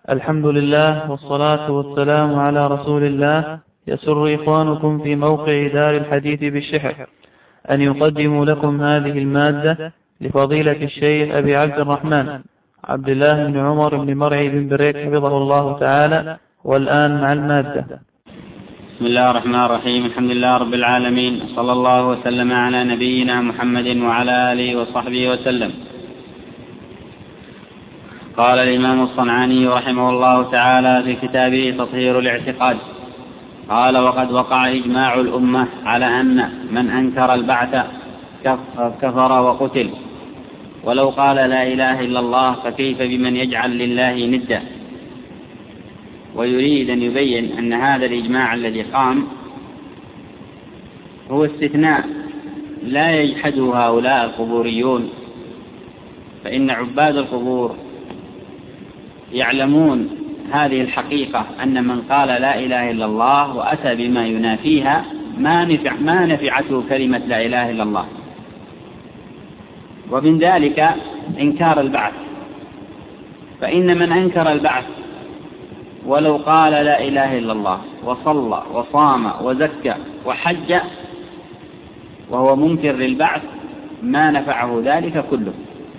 الحمد لله والصلاة والسلام على رسول الله. يسر إخوانكم في موقع دار الحديث بالشحر أن يقدموا لكم هذه المادة لفضيلة الشيخ أبي عبد الرحمن عبد الله بن عمر بن مرعي بن بريك حفظه الله تعالى. والآن مع المادة. بسم الله الرحمن الرحيم. الحمد لله رب العالمين، صلى الله وسلم على نبينا محمد وعلى آله وصحبه وسلم. قال الإمام الصنعاني رحمه الله تعالى في كتابه تطهير الاعتقاد، قال: وقد وقع إجماع الأمة على أن من أنكر البعث كفر وقتل، ولو قال لا إله إلا الله فكيف بمن يجعل لله ندا. ويريد أن يبين أن هذا الإجماع الذي قام هو استثناء لا يجحده هؤلاء القبوريون، فإن عباد القبور يعلمون هذه الحقيقة، أن من قال لا إله إلا الله وأتى بما ينافيها ما نفعته كلمة لا إله إلا الله. ومن ذلك إنكار البعث، فإن من أنكر البعث ولو قال لا إله إلا الله وصلى وصام وزكى وحج وهو منكر للبعث ما نفعه ذلك كله،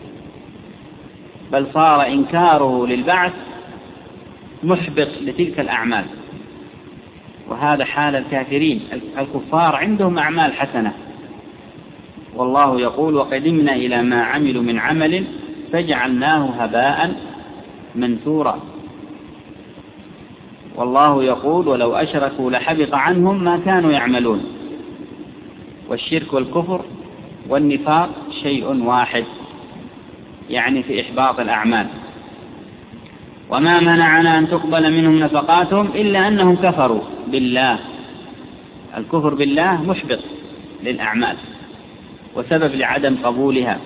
بل صار إنكاره للبعث محبط لتلك الأعمال. وهذا حال الكافرين. الكفار عندهم أعمال حسنة، والله يقول: وقدمنا إلى ما عملوا من عمل فجعلناه هباء منثورا. والله يقول: ولو أشركوا لحبط عنهم ما كانوا يعملون. والشرك والكفر والنفاق شيء واحد، يعني في إحباط الأعمال. وما منعنا أن تقبل منهم نفقاتهم إلا أنهم كفروا بالله. الكفر بالله محبط للأعمال وسبب لعدم قبولها.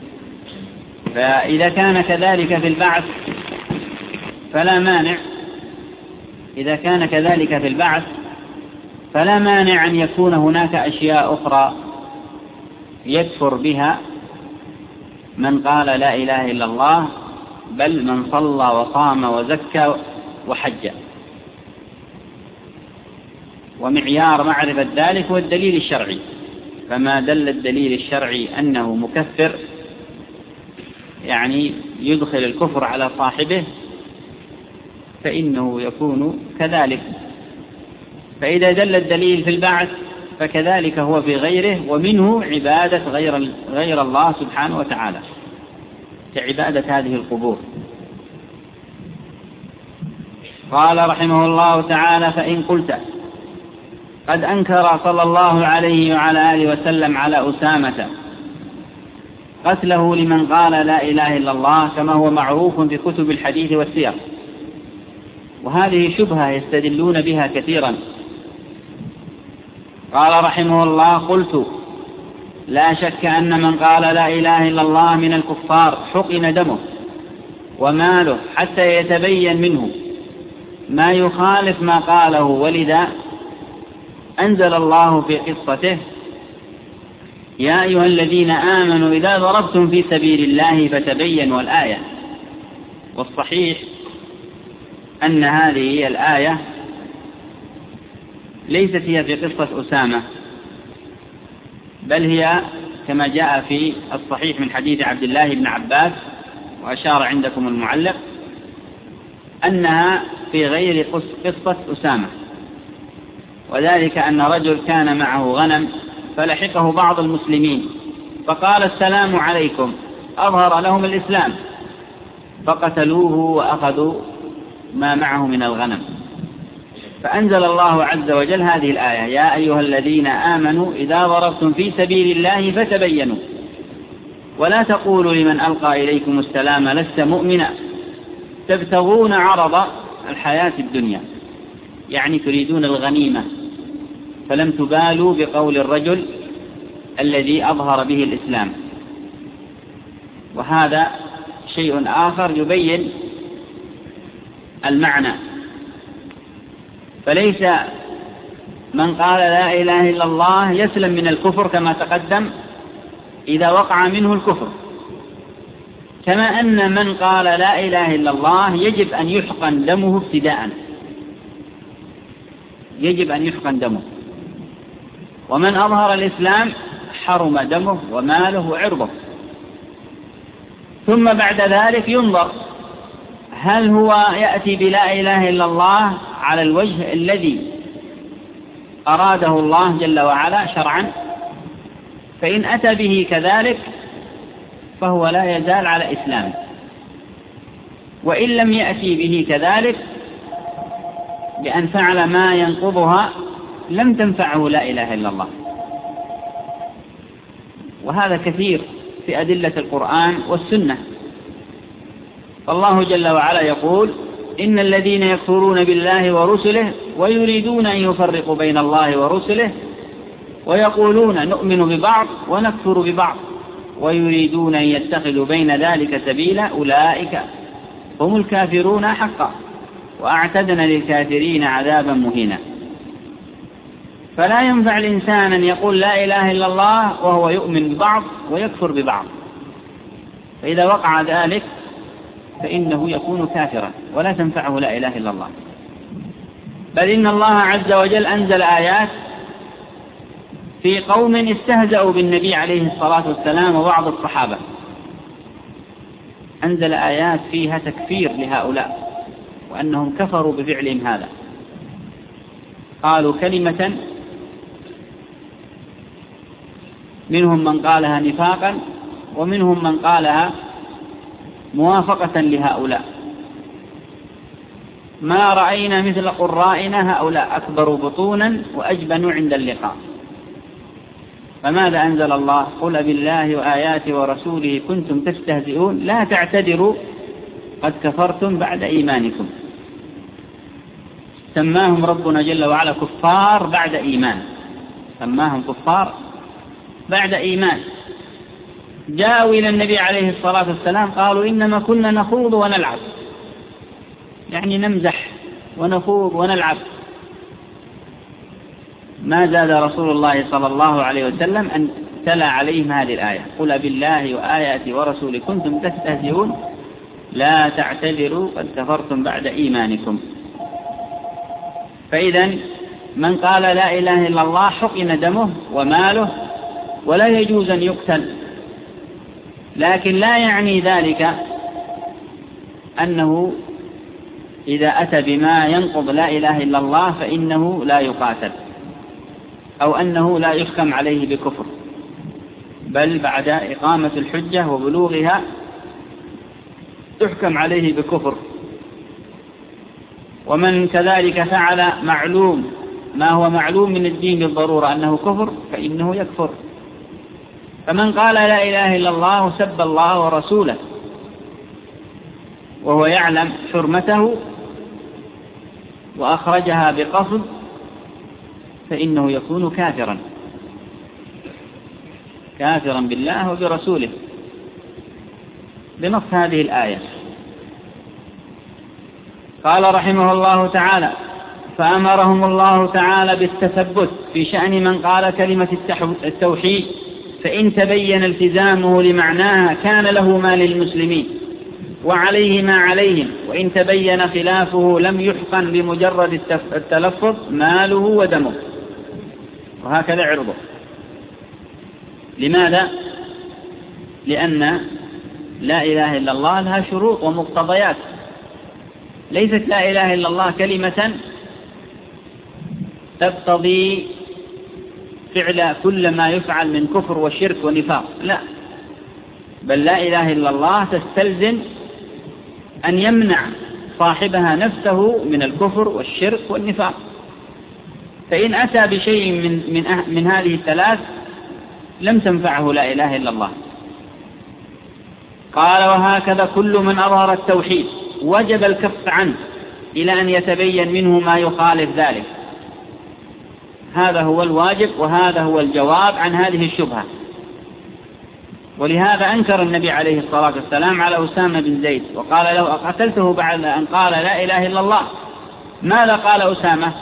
فإذا كان كذلك في البعث فلا مانع، إذا كان كذلك في البعث فلا مانع أن يكون هناك أشياء أخرى يكفر بها من قال لا إله إلا الله، بل من صلى وصام وزكى وحج. ومعيار معرفة ذلك هو الدليل الشرعي، فما دل الدليل الشرعي أنه مكفر يعني يدخل الكفر على صاحبه فإنه يكون كذلك. فإذا دل الدليل في البعث فكذلك هو في غيره، ومنه عبادة غير الله سبحانه وتعالى كعبادة هذه القبور. قال رحمه الله تعالى: فإن قلت قد أنكر صلى الله عليه وعلى آله وسلم على أسامة قتله لمن قال لا إله إلا الله، كما هو معروف في كتب الحديث والسير. وهذه شبهة يستدلون بها كثيرا. قال رحمه الله: قلت: لا شك أن من قال لا إله إلا الله من الكفار حقن دمه وماله حتى يتبين منه ما يخالف ما قاله، ولذا أنزل الله في قصته: يا أيها الذين آمنوا إذا ضربتم في سبيل الله فتبينوا الآية. والصحيح أن هذه هي الآية، ليست هي في قصة أسامة، بل هي كما جاء في الصحيح من حديث عبد الله بن عباس، وأشار عندكم المعلق أنها في غير قصة أسامة. وذلك أن رجل كان معه غنم فلحقه بعض المسلمين فقال: السلام عليكم، أظهر لهم الإسلام فقتلوه وأخذوا ما معه من الغنم. فأنزل الله عز وجل هذه الآية: يا أيها الذين آمنوا إذا ضربتم في سبيل الله فتبينوا ولا تقولوا لمن ألقى إليكم السلام لست مؤمنا تبتغون عرض الحياة الدنيا، يعني تريدون الغنيمة، فلم تبالوا بقول الرجل الذي أظهر به الإسلام. وهذا شيء آخر يبين المعنى. فليس من قال لا إله إلا الله يسلم من الكفر كما تقدم إذا وقع منه الكفر، كما أن من قال لا إله إلا الله يجب أن يحقن دمه ابتداء، يجب أن يحقن دمه. ومن أظهر الإسلام حرم دمه وماله وعرضه. ثم بعد ذلك ينظر هل هو يأتي بلا إله إلا الله على الوجه الذي أراده الله جل وعلا شرعا، فإن أتى به كذلك فهو لا يزال على إسلامه، وإن لم يأتي به كذلك بأن فعل ما ينقضها لم تنفعه لا إله إلا الله. وهذا كثير في أدلة القرآن والسنة. فالله جل وعلا يقول: إن الذين يكفرون بالله ورسله ويريدون أن يفرقوا بين الله ورسله ويقولون نؤمن ببعض ونكفر ببعض ويريدون أن يتخذوا بين ذلك سبيلا أولئك هم الكافرون حقا وأعتدنا للكافرين عذابا مهينا. فلا ينفع الإنسان أن يقول لا إله إلا الله وهو يؤمن ببعض ويكفر ببعض، فإذا وقع ذلك فإنه يكون كافرا ولا تنفعه لا إله إلا الله. بل إن الله عز وجل أنزل آيات في قوم استهزأوا بالنبي عليه الصلاة والسلام وبعض الصحابة، أنزل آيات فيها تكفير لهؤلاء وأنهم كفروا بفعلهم هذا. قالوا كلمة منهم من قالها نفاقا ومنهم من قالها موافقة لهؤلاء: ما رأينا مثل قرائنا هؤلاء أكبر بطونا وأجبن عند اللقاء. فماذا أنزل الله؟ قل بالله وآياته ورسوله كنتم تستهزئون لا تعتذروا قد كفرتم بعد إيمانكم. سماهم ربنا جل وعلا كفار بعد إيمان، سماهم كفار بعد إيمان. جاءوا إلى النبي عليه الصلاة والسلام قالوا إنما كنا نخوض ونلعب، يعني نمزح ونخوض ونلعب. ما زاد رسول الله صلى الله عليه وسلم أن تلا عليهم هذه الآية: قل بالله وآياته ورسوله كنتم تستهزئون لا تعتذروا قد كفرتم بعد إيمانكم. فإذا من قال لا إله إلا الله حقن دمه وماله ولا يجوز أن يقتل، لكن لا يعني ذلك أنه إذا أتى بما ينقض لا إله إلا الله فإنه لا يقاتل أو أنه لا يحكم عليه بكفر، بل بعد إقامة الحجة وبلوغها تحكم عليه بكفر. ومن كذلك فعل معلوم ما هو معلوم من الدين بالضرورة أنه كفر فإنه يكفر. فمن قال لا إله إلا الله وسب الله ورسوله وهو يعلم حرمته وأخرجها بقصد فإنه يكون كافرا بالله وبرسوله بنص هذه الآية. قال رحمه الله تعالى: فأمرهم الله تعالى بالتثبت في شأن من قال كلمة التوحيد، فإن تبين التزامه لمعناها كان له ما للمسلمين وعليه ما عليهم، وإن تبين خلافه لم يحقن بمجرد التلفظ ماله ودمه، وهكذا عرضه. لماذا؟ لأن لا إله إلا الله لها شروط ومقتضيات، ليست لا إله إلا الله كلمة تقتضي فعل كل ما يفعل من كفر وشرك ونفاق، لا، بل لا إله إلا الله تستلزم أن يمنع صاحبها نفسه من الكفر والشرك والنفاق. فإن أتى بشيء من هذه الثلاث لم تنفعه لا إله إلا الله. قال: وهكذا كل من أظهر التوحيد وجب الكف عنه إلى أن يتبين منه ما يخالف ذلك. هذا هو الواجب وهذا هو الجواب عن هذه الشبهة. ولهذا أنكر النبي عليه الصلاة والسلام على أسامة بن زيد وقال له: أقتلته بعد أن قال لا إله إلا الله. ماذا قال أسامة؟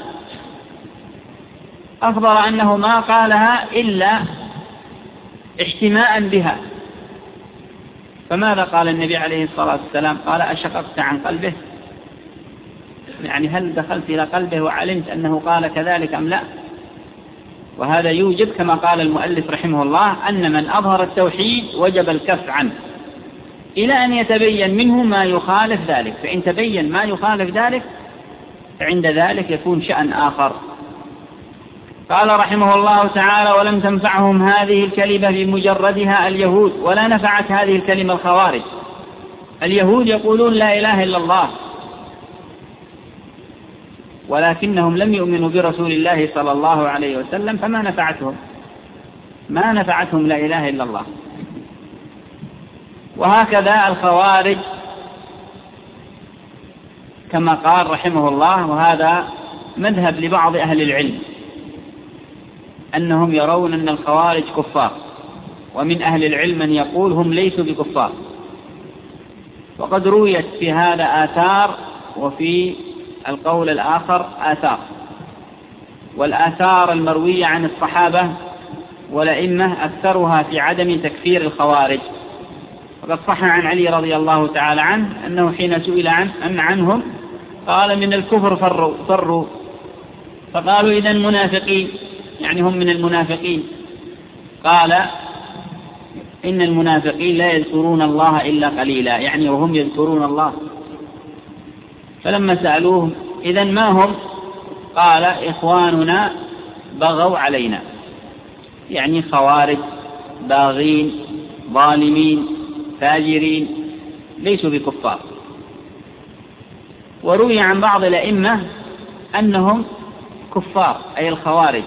أخبر أنه ما قالها إلا احتماء بها، فماذا قال النبي عليه الصلاة والسلام؟ قال: أشققت عن قلبه؟ يعني هل دخلت إلى قلبه وعلمت أنه قال كذلك أم لا؟ وهذا يوجب كما قال المؤلف رحمه الله أن من أظهر التوحيد وجب الكف عنه إلى أن يتبين منه ما يخالف ذلك، فإن تبين ما يخالف ذلك فعند ذلك يكون شأن آخر. قال رحمه الله تعالى: ولم تنفعهم هذه الكلمة بمجردها اليهود، ولا نفعت هذه الكلمة الخوارج. اليهود يقولون لا إله إلا الله، ولكنهم لم يؤمنوا برسول الله صلى الله عليه وسلم، فما نفعتهم لا إله إلا الله. وهكذا الخوارج كما قال رحمه الله، وهذا مذهب لبعض أهل العلم، أنهم يرون أن الخوارج كفار، ومن أهل العلم من يقول هم ليسوا بكفار. وقد رويت في هذا آثار، وفي القول الآخر آثار، والآثار المروية عن الصحابة والأئمة أكثرها في عدم تكفير الخوارج. وقد صح عن علي رضي الله تعالى عنه أنه حين سئل عنهم قال: من الكفر فروا. فقالوا: إذا منافقين، يعني هم من المنافقين. قال: إن المنافقين لا يذكرون الله إلا قليلا، يعني وهم يذكرون الله. فلما سألوهم: إذا ما هم؟ قال: إخواننا بغوا علينا، يعني خوارج باغين ظالمين فاجرين، ليسوا بكفار. وروي عن بعض الأئمة أنهم كفار، أي الخوارج.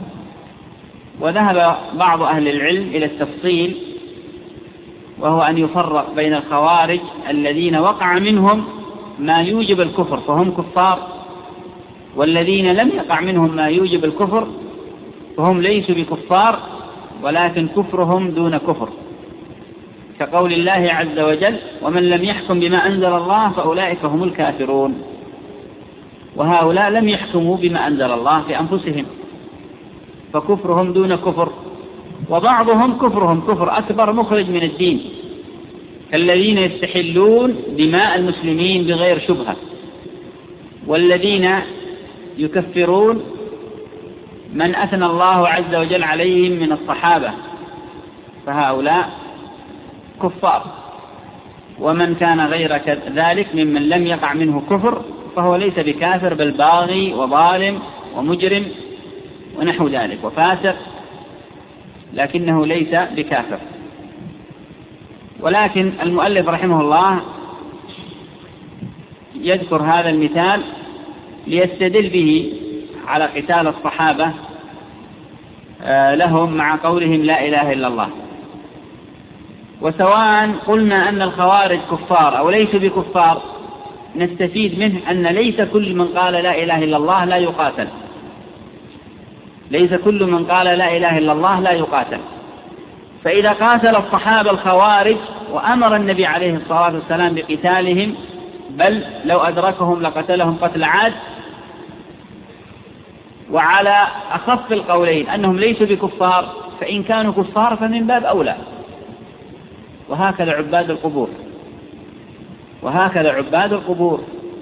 وذهب بعض أهل العلم إلى التفصيل، وهو أن يفرق بين الخوارج الذين وقع منهم ما يوجب الكفر فهم كفار، والذين لم يقع منهم ما يوجب الكفر فهم ليسوا بكفار، ولكن كفرهم دون كفر، كقول الله عز وجل: ومن لم يحكم بما أنزل الله فأولئك هم الكافرون. وهؤلاء لم يحكموا بما أنزل الله في أنفسهم، فكفرهم دون كفر. وبعضهم كفرهم كفر أكبر مخرج من الدين، كالذين يستحلون دماء المسلمين بغير شبهة، والذين يكفرون من أثنى الله عز وجل عليهم من الصحابة، فهؤلاء كفار. ومن كان غير ذلك ممن لم يقع منه كفر فهو ليس بكافر، بل باغي وظالم ومجرم ونحو ذلك وفاسق، لكنه ليس بكافر. ولكن المؤلف رحمه الله يذكر هذا المثال ليستدل به على قتال الصحابة لهم مع قولهم لا إله إلا الله. وسواء قلنا أن الخوارج كفار أو ليسوا بكفار، نستفيد منه أن ليس كل من قال لا إله إلا الله لا يقاتل، ليس كل من قال لا إله إلا الله لا يقاتل. فإذا قاتل الصحابة الخوارج وأمر النبي عليه الصلاة والسلام بقتالهم، بل لو أدركهم لقتلهم قتل عاد، وعلى أخف القولين أنهم ليسوا بكفار، فإن كانوا كفار فمن باب أولى. وهكذا عباد القبور،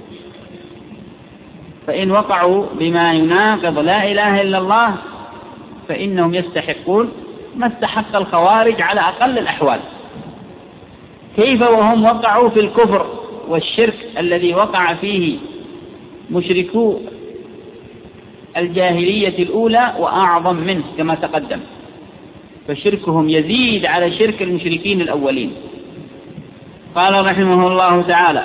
فإن وقعوا بما يناقض لا إله إلا الله فإنهم يستحقون ما استحق الخوارج على أقل الأحوال. كيف وهم وقعوا في الكفر والشرك الذي وقع فيه مشركو الجاهلية الأولى وأعظم منه كما تقدم، فشركهم يزيد على شرك المشركين الأولين. قال رحمه الله تعالى: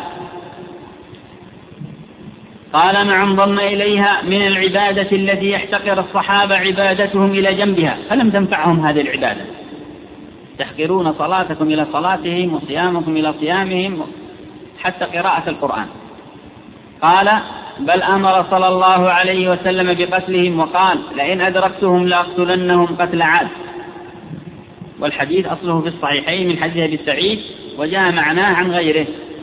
قال: ما انضم إليها من العبادة التي يحتقر الصحابة عبادتهم إلى جنبها فلم تنفعهم هذه العبادة، تحقرون صلاتكم إلى صلاتهم وصيامكم إلى صيامهم حتى قراءة القرآن. قال: بل أمر صلى الله عليه وسلم بقتلهم، وقال: لئن أدركتهم لأقتلنهم قتل عاد. والحديث أصله في الصحيحين من حديث أبي سعيد، وجاء معناه عن غيره.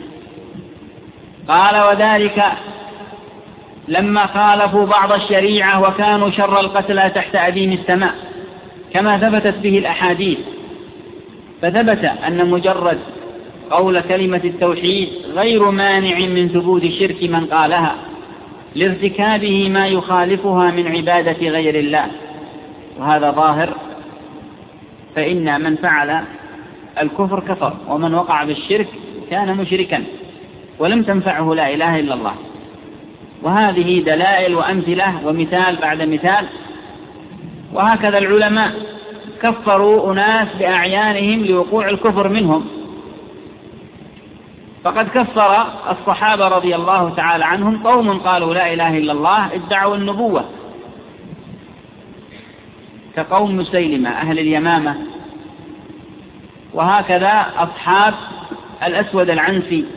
قال: وذلك لما خالفوا بعض الشريعة وكانوا شر القتلى تحت أديم السماء، كما ثبتت به الأحاديث. فثبت أن مجرد قول كلمة التوحيد غير مانع من ثبوت شرك من قالها لارتكابه ما يخالفها من عبادة غير الله، وهذا ظاهر. فإن من فعل الكفر كفر، ومن وقع بالشرك كان مشركا ولم تنفعه لا إله إلا الله. وهذه دلائل وأمثلة ومثال بعد مثال. وهكذا العلماء كفروا أناس بأعيانهم لوقوع الكفر منهم، فقد كفر الصحابة رضي الله تعالى عنهم قوم قالوا لا إله إلا الله ادعوا النبوة، كقوم مسيلمة أهل اليمامة. وهكذا أصحاب الأسود العنسي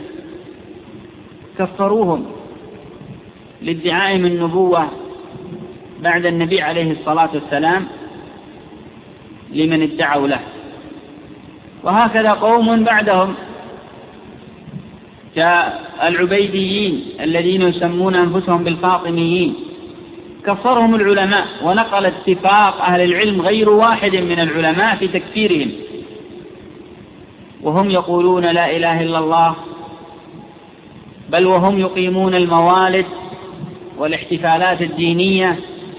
كفروهم لادعائهم النبوة بعد النبي عليه الصلاة والسلام لمن ادعوا له. وهكذا قوم بعدهم كالعبيديين الذين يسمون أنفسهم بالفاطميين، كفرهم العلماء، ونقل اتفاق أهل العلم غير واحد من العلماء في تكفيرهم، وهم يقولون لا إله إلا الله، بل وهم يقيمون الموالد والاحتفالات الدينية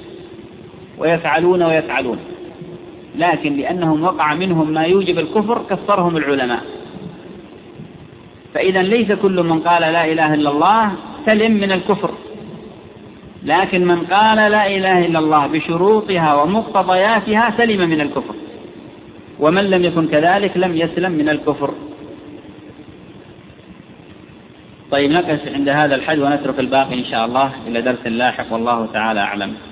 ويفعلون، لكن لأنهم وقع منهم ما يوجب الكفر كفرهم العلماء. فإذا ليس كل من قال لا إله إلا الله سلم من الكفر، لكن من قال لا إله إلا الله بشروطها ومقتضياتها سلم من الكفر، ومن لم يكن كذلك لم يسلم من الكفر. طيب، نقف عند هذا الحد ونترك الباقي إن شاء الله إلى درس لاحق، والله تعالى أعلم.